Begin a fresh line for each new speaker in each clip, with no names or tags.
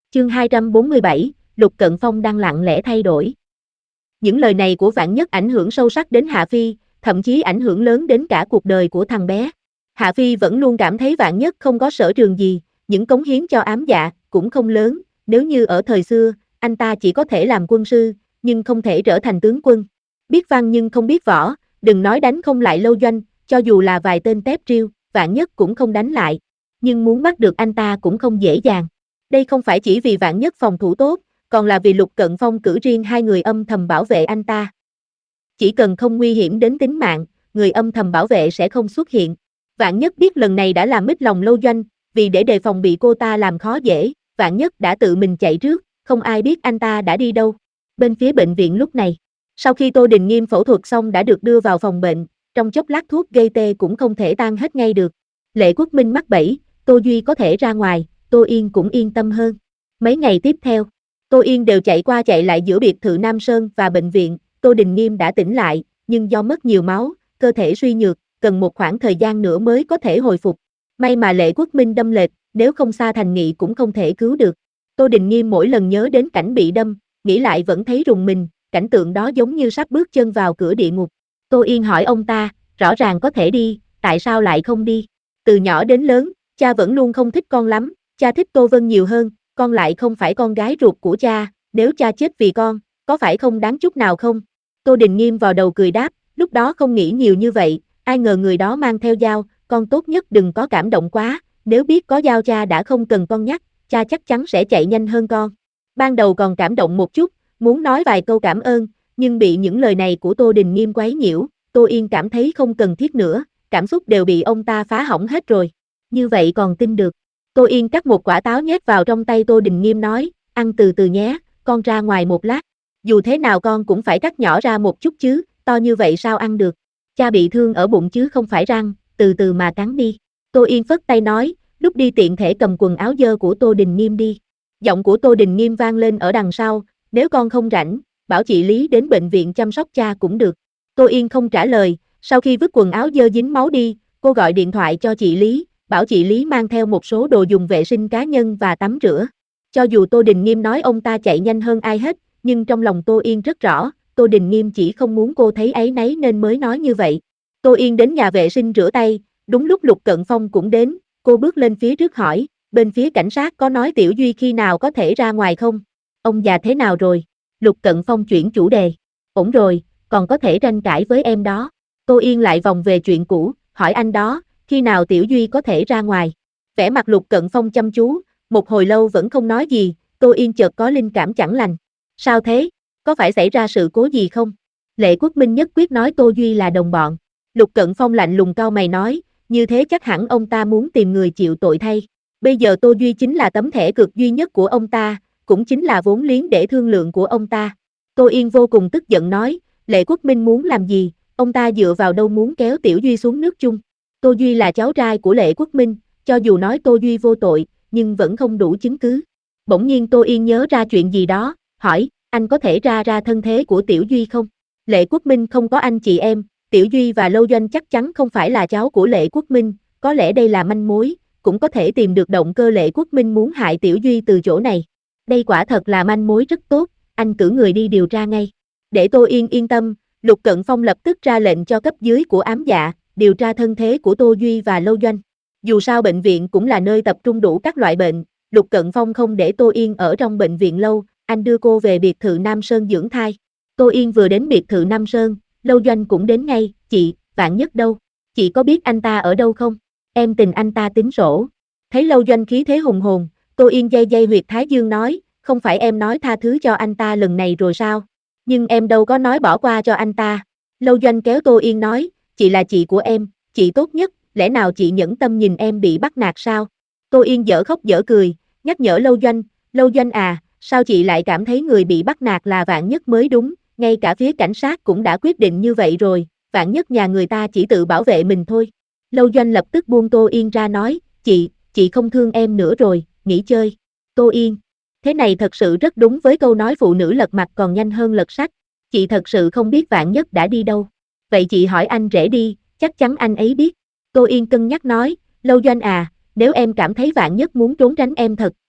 Chương 247, Lục Cận Phong đang lặng lẽ thay đổi. Những lời này của Vạn Nhất ảnh hưởng sâu sắc đến Hạ Phi, thậm chí ảnh hưởng lớn đến cả cuộc đời của thằng bé. Hạ Phi vẫn luôn cảm thấy Vạn Nhất không có sở trường gì, những cống hiến cho ám dạ cũng không lớn, nếu như ở thời xưa, anh ta chỉ có thể làm quân sư, nhưng không thể trở thành tướng quân. Biết văn nhưng không biết võ, đừng nói đánh không lại Lâu Doanh, cho dù là vài tên tép riêu, Vạn Nhất cũng không đánh lại. Nhưng muốn bắt được anh ta cũng không dễ dàng. Đây không phải chỉ vì Vạn Nhất phòng thủ tốt, còn là vì Lục Cận Phong cử riêng hai người âm thầm bảo vệ anh ta. Chỉ cần không nguy hiểm đến tính mạng, người âm thầm bảo vệ sẽ không xuất hiện. Vạn Nhất biết lần này đã làm mít lòng Lâu Doanh, vì để đề phòng bị cô ta làm khó dễ, Vạn Nhất đã tự mình chạy trước, không ai biết anh ta đã đi đâu. Bên phía bệnh viện lúc này, sau khi Tô Đình Nghiêm phẫu thuật xong đã được đưa vào phòng bệnh, trong chốc lát thuốc gây tê cũng không thể tan hết ngay được. Lệ Quốc Minh mắc bẫy, Tô Duy có thể ra ngoài, Tô Yên cũng yên tâm hơn. Mấy ngày tiếp theo, Tô Yên đều chạy qua chạy lại giữa biệt thự Nam Sơn và bệnh viện. Tô Đình Nghiêm đã tỉnh lại, nhưng do mất nhiều máu, cơ thể suy nhược, cần một khoảng thời gian nữa mới có thể hồi phục. May mà Lệ Quốc Minh đâm lệch, nếu không Sa Thành Nghị cũng không thể cứu được. Tô Đình Nghiêm mỗi lần nhớ đến cảnh bị đâm, nghĩ lại vẫn thấy rùng mình, cảnh tượng đó giống như sắp bước chân vào cửa địa ngục. Tô Yên hỏi ông ta, rõ ràng có thể đi, tại sao lại không đi? Từ nhỏ đến lớn, cha vẫn luôn không thích con lắm, cha thích Tô Vân nhiều hơn, con lại không phải con gái ruột của cha, nếu cha chết vì con, có phải không đáng chút nào không? Tô Đình Nghiêm vào đầu cười đáp, lúc đó không nghĩ nhiều như vậy, ai ngờ người đó mang theo dao, con tốt nhất đừng có cảm động quá, nếu biết có dao cha đã không cần con nhắc, cha chắc chắn sẽ chạy nhanh hơn con. Ban đầu còn cảm động một chút, muốn nói vài câu cảm ơn, nhưng bị những lời này của Tô Đình Nghiêm quấy nhiễu, Tô Yên cảm thấy không cần thiết nữa, cảm xúc đều bị ông ta phá hỏng hết rồi. Như vậy còn tin được. Tô Yên cắt một quả táo nhét vào trong tay Tô Đình Nghiêm nói, ăn từ từ nhé, con ra ngoài một lát. Dù thế nào con cũng phải cắt nhỏ ra một chút chứ, to như vậy sao ăn được. Cha bị thương ở bụng chứ không phải răng, từ từ mà cắn đi. Tô Yên phất tay nói, lúc đi tiện thể cầm quần áo dơ của Tô Đình Nghiêm đi. Giọng của Tô Đình Nghiêm vang lên ở đằng sau, nếu con không rảnh, bảo chị Lý đến bệnh viện chăm sóc cha cũng được. Tô Yên không trả lời, sau khi vứt quần áo dơ dính máu đi, cô gọi điện thoại cho chị Lý, bảo chị Lý mang theo một số đồ dùng vệ sinh cá nhân và tắm rửa. Cho dù Tô Đình Nghiêm nói ông ta chạy nhanh hơn ai hết, nhưng trong lòng Tô Yên rất rõ, Tô Đình Nghiêm chỉ không muốn cô thấy áy náy nên mới nói như vậy. Tô Yên đến nhà vệ sinh rửa tay, đúng lúc Lục Cận Phong cũng đến, cô bước lên phía trước hỏi, bên phía cảnh sát có nói Tiểu Duy khi nào có thể ra ngoài không? Ông già thế nào rồi? Lục Cận Phong chuyển chủ đề. Ổn rồi, còn có thể tranh cãi với em đó. Tô Yên lại vòng về chuyện cũ, hỏi anh đó, khi nào Tiểu Duy có thể ra ngoài? Vẻ mặt Lục Cận Phong chăm chú, một hồi lâu vẫn không nói gì, Tô Yên chợt có linh cảm chẳng lành. Sao thế? Có phải xảy ra sự cố gì không? Lệ Quốc Minh nhất quyết nói Tô Duy là đồng bọn. Lục Cận Phong lạnh lùng cau mày nói, như thế chắc hẳn ông ta muốn tìm người chịu tội thay. Bây giờ Tô Duy chính là tấm thẻ cược duy nhất của ông ta, cũng chính là vốn liếng để thương lượng của ông ta. Tô Yên vô cùng tức giận nói, Lệ Quốc Minh muốn làm gì, ông ta dựa vào đâu muốn kéo Tiểu Duy xuống nước chung. Tô Duy là cháu trai của Lệ Quốc Minh, cho dù nói Tô Duy vô tội, nhưng vẫn không đủ chứng cứ. Bỗng nhiên Tô Yên nhớ ra chuyện gì đó, hỏi, anh có thể ra thân thế của Tiểu Duy không? Lệ Quốc Minh không có anh chị em, Tiểu Duy và Lâu Doanh chắc chắn không phải là cháu của Lệ Quốc Minh, có lẽ đây là manh mối, cũng có thể tìm được động cơ Lệ Quốc Minh muốn hại Tiểu Duy từ chỗ này. Đây quả thật là manh mối rất tốt, anh cử người đi điều tra ngay. Để Tô Yên yên tâm, Lục Cận Phong lập tức ra lệnh cho cấp dưới của ám dạ, điều tra thân thế của Tô Duy và Lâu Doanh. Dù sao bệnh viện cũng là nơi tập trung đủ các loại bệnh, Lục Cận Phong không để Tô Yên ở trong bệnh viện lâu, anh đưa cô về biệt thự Nam Sơn dưỡng thai. Tô Yên vừa đến biệt thự Nam Sơn, Lâu Doanh cũng đến ngay, chị, Vạn Nhất đâu? Chị có biết anh ta ở đâu không? Em tình anh ta tính sổ. Thấy Lâu Doanh khí thế hùng hồn, Tô Yên dây huyệt Thái Dương nói, không phải em nói tha thứ cho anh ta lần này rồi sao? Nhưng em đâu có nói bỏ qua cho anh ta. Lâu Doanh kéo Tô Yên nói, chị là chị của em, chị tốt nhất, lẽ nào chị nhẫn tâm nhìn em bị bắt nạt sao? Tô Yên dở khóc dở cười, nhắc nhở Lâu Doanh à, sao chị lại cảm thấy người bị bắt nạt là Vạn Nhất mới đúng, ngay cả phía cảnh sát cũng đã quyết định như vậy rồi, Vạn Nhất nhà người ta chỉ tự bảo vệ mình thôi. Lâu Doanh lập tức buông Tô Yên ra nói, chị không thương em nữa rồi, nghỉ chơi. Tô Yên, thế này thật sự rất đúng với câu nói phụ nữ lật mặt còn nhanh hơn lật sách, chị thật sự không biết Vạn Nhất đã đi đâu. Vậy chị hỏi anh rể đi, chắc chắn anh ấy biết. Tô Yên cân nhắc nói, Lâu Doanh à, nếu em cảm thấy Vạn Nhất muốn trốn tránh em thật,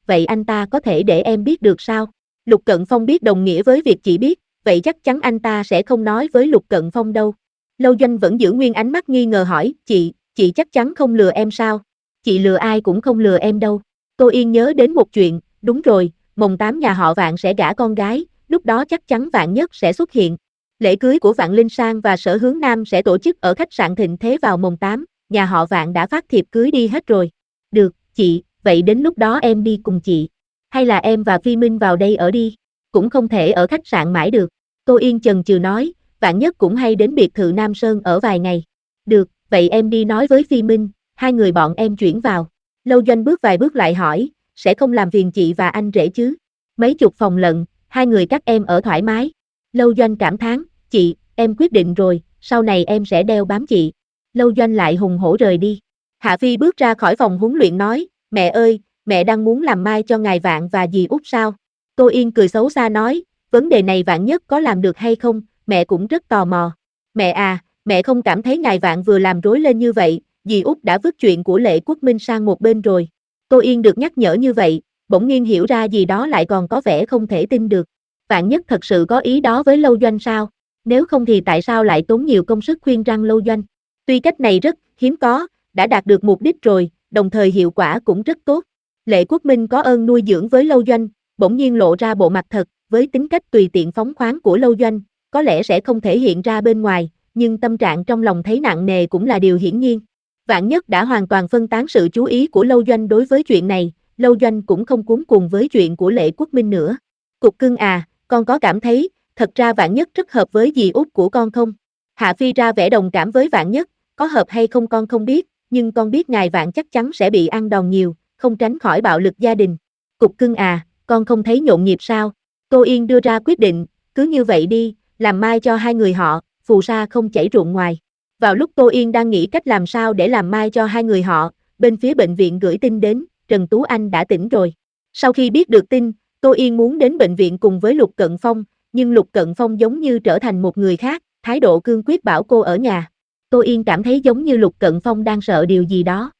vậy anh ta có thể để em biết được sao? Lục Cận Phong biết đồng nghĩa với việc chị biết, vậy chắc chắn anh ta sẽ không nói với Lục Cận Phong đâu. Lâu Doanh vẫn giữ nguyên ánh mắt nghi ngờ hỏi, chị chắc chắn không lừa em sao? Chị lừa ai cũng không lừa em đâu. Tô Yên nhớ đến một chuyện, đúng rồi, mồng 8 nhà họ Vạn sẽ gả con gái, lúc đó chắc chắn Vạn Nhất sẽ xuất hiện. Lễ cưới của Vạn Linh Sang và Sở Hướng Nam sẽ tổ chức ở khách sạn Thịnh Thế vào mồng 8, nhà họ Vạn đã phát thiệp cưới đi hết rồi. Được, chị, vậy đến lúc đó em đi cùng chị. Hay là em và Phi Minh vào đây ở đi, cũng không thể ở khách sạn mãi được. Tô Yên chần chừ nói, Vạn Nhất cũng hay đến biệt thự Nam Sơn ở vài ngày. Được, vậy em đi nói với Phi Minh, hai người bọn em chuyển vào. Lâu Doanh bước vài bước lại hỏi, sẽ không làm phiền chị và anh rể chứ? Mấy chục phòng lận, hai người các em ở thoải mái. Lâu Doanh cảm thán, chị, em quyết định rồi, sau này em sẽ đeo bám chị. Lâu Doanh lại hùng hổ rời đi. Hạ Phi bước ra khỏi phòng huấn luyện nói, mẹ ơi, mẹ đang muốn làm mai cho ngài Vạn và dì Út sao? Tô Yên cười xấu xa nói, vấn đề này Vạn Nhất có làm được hay không, mẹ cũng rất tò mò. Mẹ à, mẹ không cảm thấy ngài Vạn vừa làm rối lên như vậy, dì Út đã vứt chuyện của Lệ Quốc Minh sang một bên rồi. Tô Yên được nhắc nhở như vậy, bỗng nhiên hiểu ra gì đó lại còn có vẻ không thể tin được. Vạn Nhất thật sự có ý đó với Lâu Doanh sao? Nếu không thì tại sao lại tốn nhiều công sức khuyên răn Lâu Doanh? Tuy cách này rất hiếm có, đã đạt được mục đích rồi, đồng thời hiệu quả cũng rất tốt. Lệ Quốc Minh có ơn nuôi dưỡng với Lâu Doanh, bỗng nhiên lộ ra bộ mặt thật, với tính cách tùy tiện phóng khoáng của Lâu Doanh, có lẽ sẽ không thể hiện ra bên ngoài, nhưng tâm trạng trong lòng thấy nặng nề cũng là điều hiển nhiên. Vạn Nhất đã hoàn toàn phân tán sự chú ý của Lâu Doanh đối với chuyện này, Lâu Doanh cũng không cuống cuồng với chuyện của Lệ Quốc Minh nữa. Cục cưng à, con có cảm thấy, thật ra Vạn Nhất rất hợp với dì Út của con không? Hạ Phi ra vẻ đồng cảm với Vạn Nhất, có hợp hay không con không biết, nhưng con biết ngài Vạn chắc chắn sẽ bị ăn đòn nhiều, không tránh khỏi bạo lực gia đình. Cục cưng à, con không thấy nhộn nhịp sao? Tô Yên đưa ra quyết định, cứ như vậy đi, làm mai cho hai người họ, phù sa không chảy ruộng ngoài. Vào lúc Tô Yên đang nghĩ cách làm sao để làm mai cho hai người họ, bên phía bệnh viện gửi tin đến, Trần Tú Anh đã tỉnh rồi. Sau khi biết được tin, Tô Yên muốn đến bệnh viện cùng với Lục Cận Phong, nhưng Lục Cận Phong giống như trở thành một người khác, thái độ cương quyết bảo cô ở nhà. Tô Yên cảm thấy giống như Lục Cận Phong đang sợ điều gì đó.